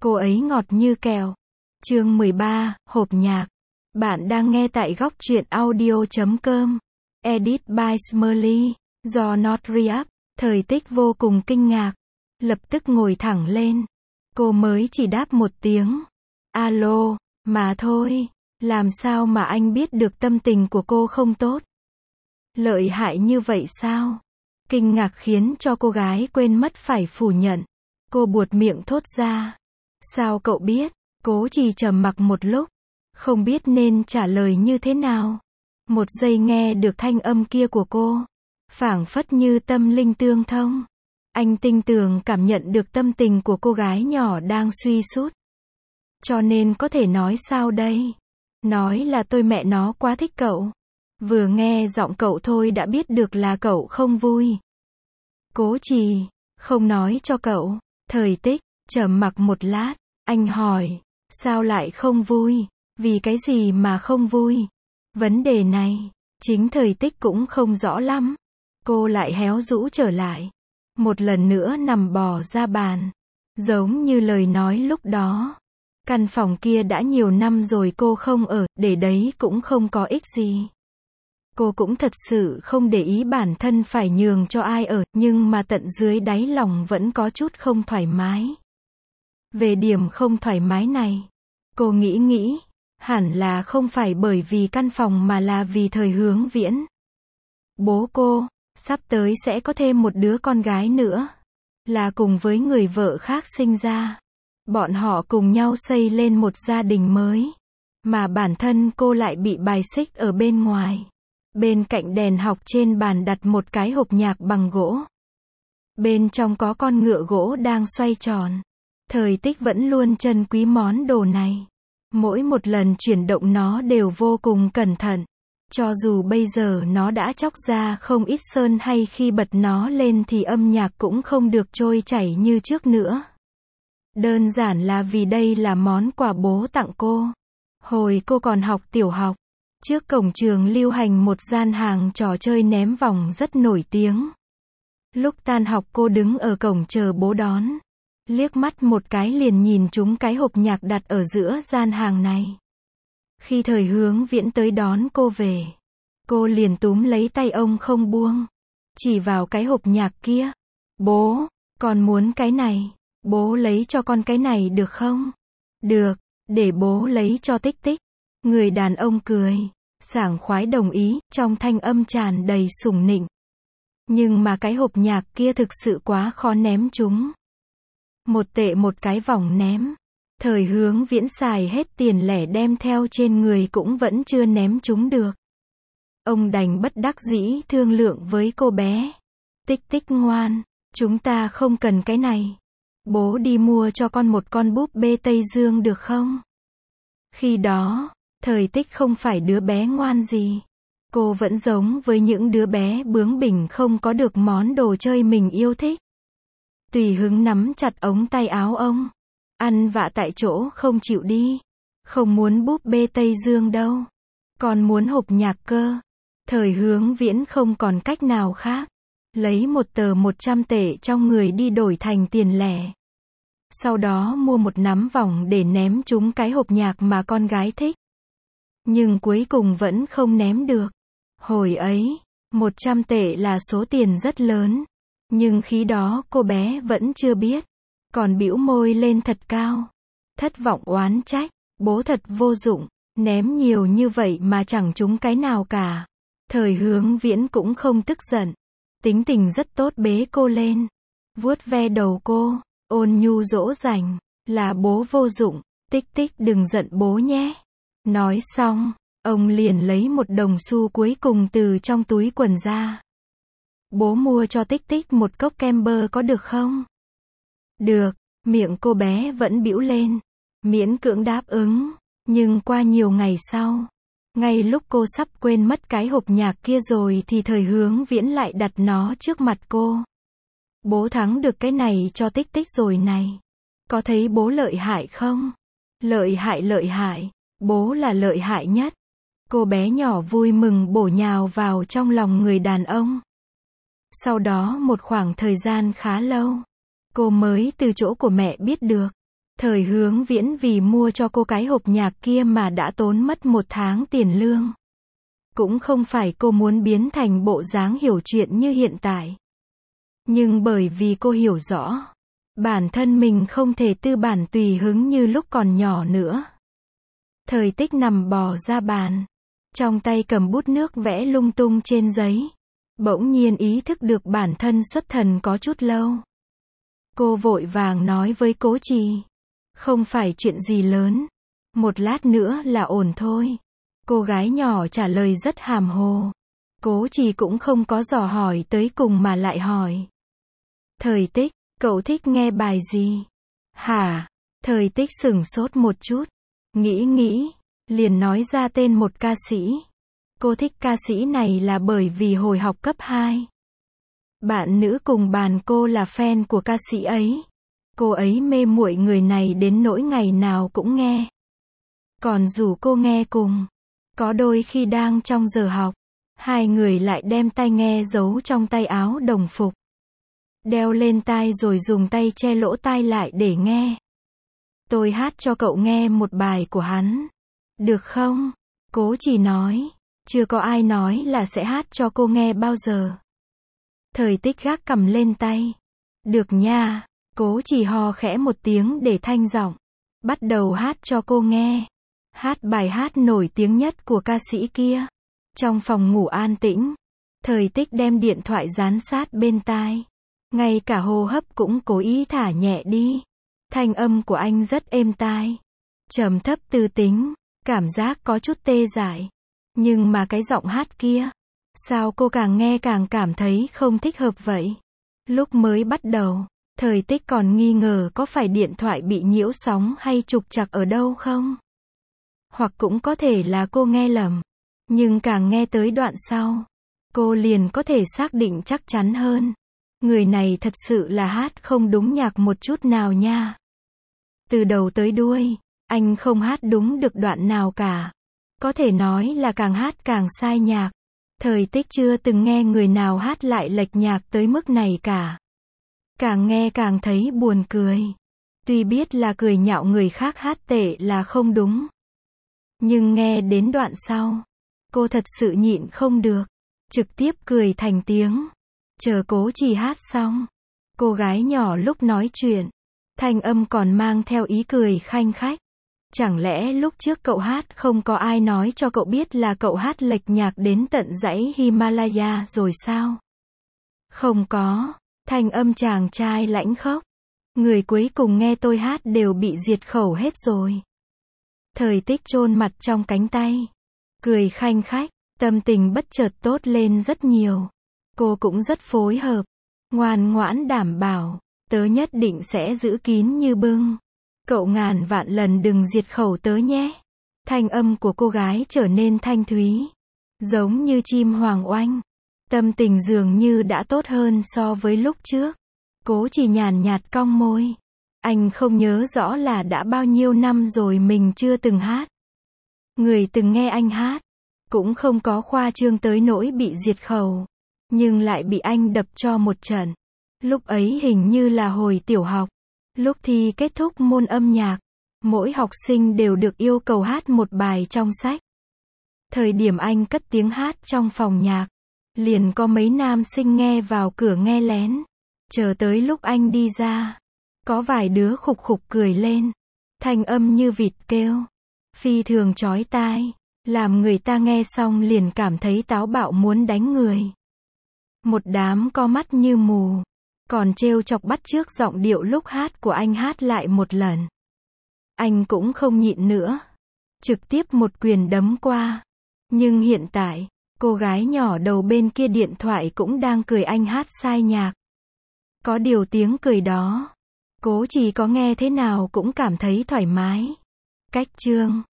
Cô ấy ngọt như kẹo. Chương 13, hộp nhạc. Bạn đang nghe tại góc truyện audio.com. Edit by Smurly. Do Not Re-up. Thời Tích vô cùng kinh ngạc. Lập tức ngồi thẳng lên. Cô mới chỉ đáp một tiếng. Alo, mà thôi. Làm sao mà anh biết được tâm tình của cô không tốt? Lợi hại như vậy sao? Kinh ngạc khiến cho cô gái quên mất phải phủ nhận. Cô buột miệng thốt ra. Sao cậu biết? Cố Trì trầm mặc một lúc. Không biết nên trả lời như thế nào. Một giây nghe được thanh âm kia của cô. Phảng phất như tâm linh tương thông. Anh tinh tường cảm nhận được tâm tình của cô gái nhỏ đang suy sút. Cho nên có thể nói sao đây? Nói là tôi mẹ nó quá thích cậu. Vừa nghe giọng cậu thôi đã biết được là cậu không vui. Cố Trì, không nói cho cậu. Thời Tích, trầm mặc một lát, anh hỏi, sao lại không vui? Vì cái gì mà không vui? Vấn đề này, chính Thời Tích cũng không rõ lắm. Cô lại héo rũ trở lại. Một lần nữa nằm bò ra bàn. Giống như lời nói lúc đó. Căn phòng kia đã nhiều năm rồi cô không ở, để đấy cũng không có ích gì. Cô cũng thật sự không để ý bản thân phải nhường cho ai ở, nhưng mà tận dưới đáy lòng vẫn có chút không thoải mái. Về điểm không thoải mái này, cô nghĩ, hẳn là không phải bởi vì căn phòng mà là vì Thời Hướng Viễn. Bố cô, sắp tới sẽ có thêm một đứa con gái nữa. Là cùng với người vợ khác sinh ra. Bọn họ cùng nhau xây lên một gia đình mới. Mà bản thân cô lại bị bài xích ở bên ngoài. Bên cạnh đèn học trên bàn đặt một cái hộp nhạc bằng gỗ. Bên trong có con ngựa gỗ đang xoay tròn. Thời Tích vẫn luôn trân quý món đồ này. Mỗi một lần chuyển động nó đều vô cùng cẩn thận. Cho dù bây giờ nó đã chóc ra không ít sơn hay khi bật nó lên thì âm nhạc cũng không được trôi chảy như trước nữa. Đơn giản là vì đây là món quà bố tặng cô. Hồi cô còn học tiểu học. Trước cổng trường lưu hành một gian hàng trò chơi ném vòng rất nổi tiếng. Lúc tan học cô đứng ở cổng chờ bố đón. Liếc mắt một cái liền nhìn trúng cái hộp nhạc đặt ở giữa gian hàng này. Khi Thời Hướng Viễn tới đón cô về, cô liền túm lấy tay ông không buông. Chỉ vào cái hộp nhạc kia. Bố, con muốn cái này. Bố lấy cho con cái này được không? Được, để bố lấy cho Tích Tích. Người đàn ông cười, sảng khoái đồng ý, trong thanh âm tràn đầy sủng nịnh. Nhưng mà cái hộp nhạc kia thực sự quá khó ném chúng. 1 tệ một cái vòng ném. Thời Hướng Viễn xài hết tiền lẻ đem theo trên người cũng vẫn chưa ném chúng được. Ông đành bất đắc dĩ thương lượng với cô bé. Tích Tích ngoan, chúng ta không cần cái này. Bố đi mua cho con một con búp bê Tây Dương được không? Khi đó, Thời Tích không phải đứa bé ngoan gì. Cô vẫn giống với những đứa bé bướng bỉnh không có được món đồ chơi mình yêu thích. Tùy hứng nắm chặt ống tay áo ông. Ăn vạ tại chỗ không chịu đi. Không muốn búp bê Tây Dương đâu. Còn muốn hộp nhạc cơ. Thời Hướng Viễn không còn cách nào khác. Lấy một tờ 100 tệ trong người đi đổi thành tiền lẻ. Sau đó mua một nắm vòng để ném trúng cái hộp nhạc mà con gái thích. Nhưng cuối cùng vẫn không ném được. Hồi ấy, 100 tệ là số tiền rất lớn. Nhưng khi đó cô bé vẫn chưa biết. Còn bĩu môi lên thật cao. Thất vọng oán trách. Bố thật vô dụng. Ném nhiều như vậy mà chẳng trúng cái nào cả. Thời Hướng Viễn cũng không tức giận. Tính tình rất tốt bế cô lên. Vuốt ve đầu cô. Ôn nhu dỗ dành. Là bố vô dụng. Tích Tích đừng giận bố nhé. Nói xong, ông liền lấy một đồng xu cuối cùng từ trong túi quần ra. Bố mua cho Tích Tích một cốc kem bơ có được không? Được, miệng cô bé vẫn bĩu lên. Miễn cưỡng đáp ứng. Nhưng qua nhiều ngày sau, ngay lúc cô sắp quên mất cái hộp nhạc kia rồi thì Thời Hướng Viễn lại đặt nó trước mặt cô. Bố thắng được cái này cho Tích Tích rồi này. Có thấy bố lợi hại không? Lợi hại. Bố là lợi hại nhất. Cô bé nhỏ vui mừng bổ nhào vào trong lòng người đàn ông. Sau đó một khoảng thời gian khá lâu, cô mới từ chỗ của mẹ biết được. Thời Hướng Viễn vì mua cho cô cái hộp nhạc kia mà đã tốn mất 1 tháng tiền lương. Cũng không phải cô muốn biến thành bộ dáng hiểu chuyện như hiện tại. Nhưng bởi vì cô hiểu rõ, bản thân mình không thể tư bản tùy hứng như lúc còn nhỏ nữa. Thời Tích nằm bò ra bàn, trong tay cầm bút nước vẽ lung tung trên giấy. Bỗng nhiên ý thức được bản thân xuất thần có chút lâu. Cô vội vàng nói với Cố Trì. Không phải chuyện gì lớn. Một lát nữa là ổn thôi. Cô gái nhỏ trả lời rất hàm hồ. Cố Trì cũng không có dò hỏi tới cùng mà lại hỏi. Thời Tích, cậu thích nghe bài gì? Hả? Thời Tích sửng sốt một chút. Nghĩ, liền nói ra tên một ca sĩ. Cô thích ca sĩ này là bởi vì hồi học cấp 2. Bạn nữ cùng bàn cô là fan của ca sĩ ấy. Cô ấy mê muội người này đến nỗi ngày nào cũng nghe. Còn rủ cô nghe cùng. Có đôi khi đang trong giờ học, hai người lại đem tai nghe giấu trong tay áo đồng phục. Đeo lên tai rồi dùng tay che lỗ tai lại để nghe. Tôi hát cho cậu nghe một bài của hắn. Được không? Cố Trì nói. Chưa có ai nói là sẽ hát cho cô nghe bao giờ. Thời Tích gác cầm lên tay. Được nha. Cố Trì ho khẽ một tiếng để thanh giọng. Bắt đầu hát cho cô nghe. Hát bài hát nổi tiếng nhất của ca sĩ kia. Trong phòng ngủ an tĩnh, Thời Tích đem điện thoại dán sát bên tai. Ngay cả hô hấp cũng cố ý thả nhẹ đi. Thanh âm của anh rất êm tai. Trầm thấp tư tính, cảm giác có chút tê dại. Nhưng mà cái giọng hát kia, sao cô càng nghe càng cảm thấy không thích hợp vậy? Lúc mới bắt đầu, Thời Tích còn nghi ngờ có phải điện thoại bị nhiễu sóng hay trục trặc ở đâu không? Hoặc cũng có thể là cô nghe lầm. Nhưng càng nghe tới đoạn sau, cô liền có thể xác định chắc chắn hơn. Người này thật sự là hát không đúng nhạc một chút nào nha. Từ đầu tới đuôi, anh không hát đúng được đoạn nào cả. Có thể nói là càng hát càng sai nhạc. Thời Tích chưa từng nghe người nào hát lại lệch nhạc tới mức này cả. Càng nghe càng thấy buồn cười. Tuy biết là cười nhạo người khác hát tệ là không đúng. Nhưng nghe đến đoạn sau, cô thật sự nhịn không được. Trực tiếp cười thành tiếng. Chờ Cố Trì hát xong. Cô gái nhỏ lúc nói chuyện, thanh âm còn mang theo ý cười khanh khách. Chẳng lẽ lúc trước cậu hát không có ai nói cho cậu biết là cậu hát lệch nhạc đến tận dãy Himalaya rồi sao? Không có. Thanh âm chàng trai lãnh khốc. Người cuối cùng nghe tôi hát đều bị diệt khẩu hết rồi. Thời Tích chôn mặt trong cánh tay. Cười khanh khách. Tâm tình bất chợt tốt lên rất nhiều. Cô cũng rất phối hợp. Ngoan ngoãn đảm bảo. Tớ nhất định sẽ giữ kín như bưng. Cậu ngàn vạn lần đừng diệt khẩu tớ nhé. Thanh âm của cô gái trở nên thanh thúy. Giống như chim hoàng oanh. Tâm tình dường như đã tốt hơn so với lúc trước. Cố Trì nhàn nhạt cong môi. Anh không nhớ rõ là đã bao nhiêu năm rồi mình chưa từng hát. Người từng nghe anh hát, cũng không có khoa trương tới nỗi bị diệt khẩu. Nhưng lại bị anh đập cho một trận. Lúc ấy hình như là hồi tiểu học. Lúc thi kết thúc môn âm nhạc, mỗi học sinh đều được yêu cầu hát một bài trong sách. Thời điểm anh cất tiếng hát trong phòng nhạc, liền có mấy nam sinh nghe vào cửa nghe lén. Chờ tới lúc anh đi ra, có vài đứa khục khục cười lên. Thanh âm như vịt kêu. Phi thường chói tai. Làm người ta nghe xong liền cảm thấy táo bạo muốn đánh người. Một đám có mắt như mù. Còn trêu chọc bắt chước giọng điệu lúc hát của anh hát lại một lần. Anh cũng không nhịn nữa. Trực tiếp một quyền đấm qua. Nhưng hiện tại, cô gái nhỏ đầu bên kia điện thoại cũng đang cười anh hát sai nhạc. Có điều tiếng cười đó, Cố Trì có nghe thế nào cũng cảm thấy thoải mái. Cách chương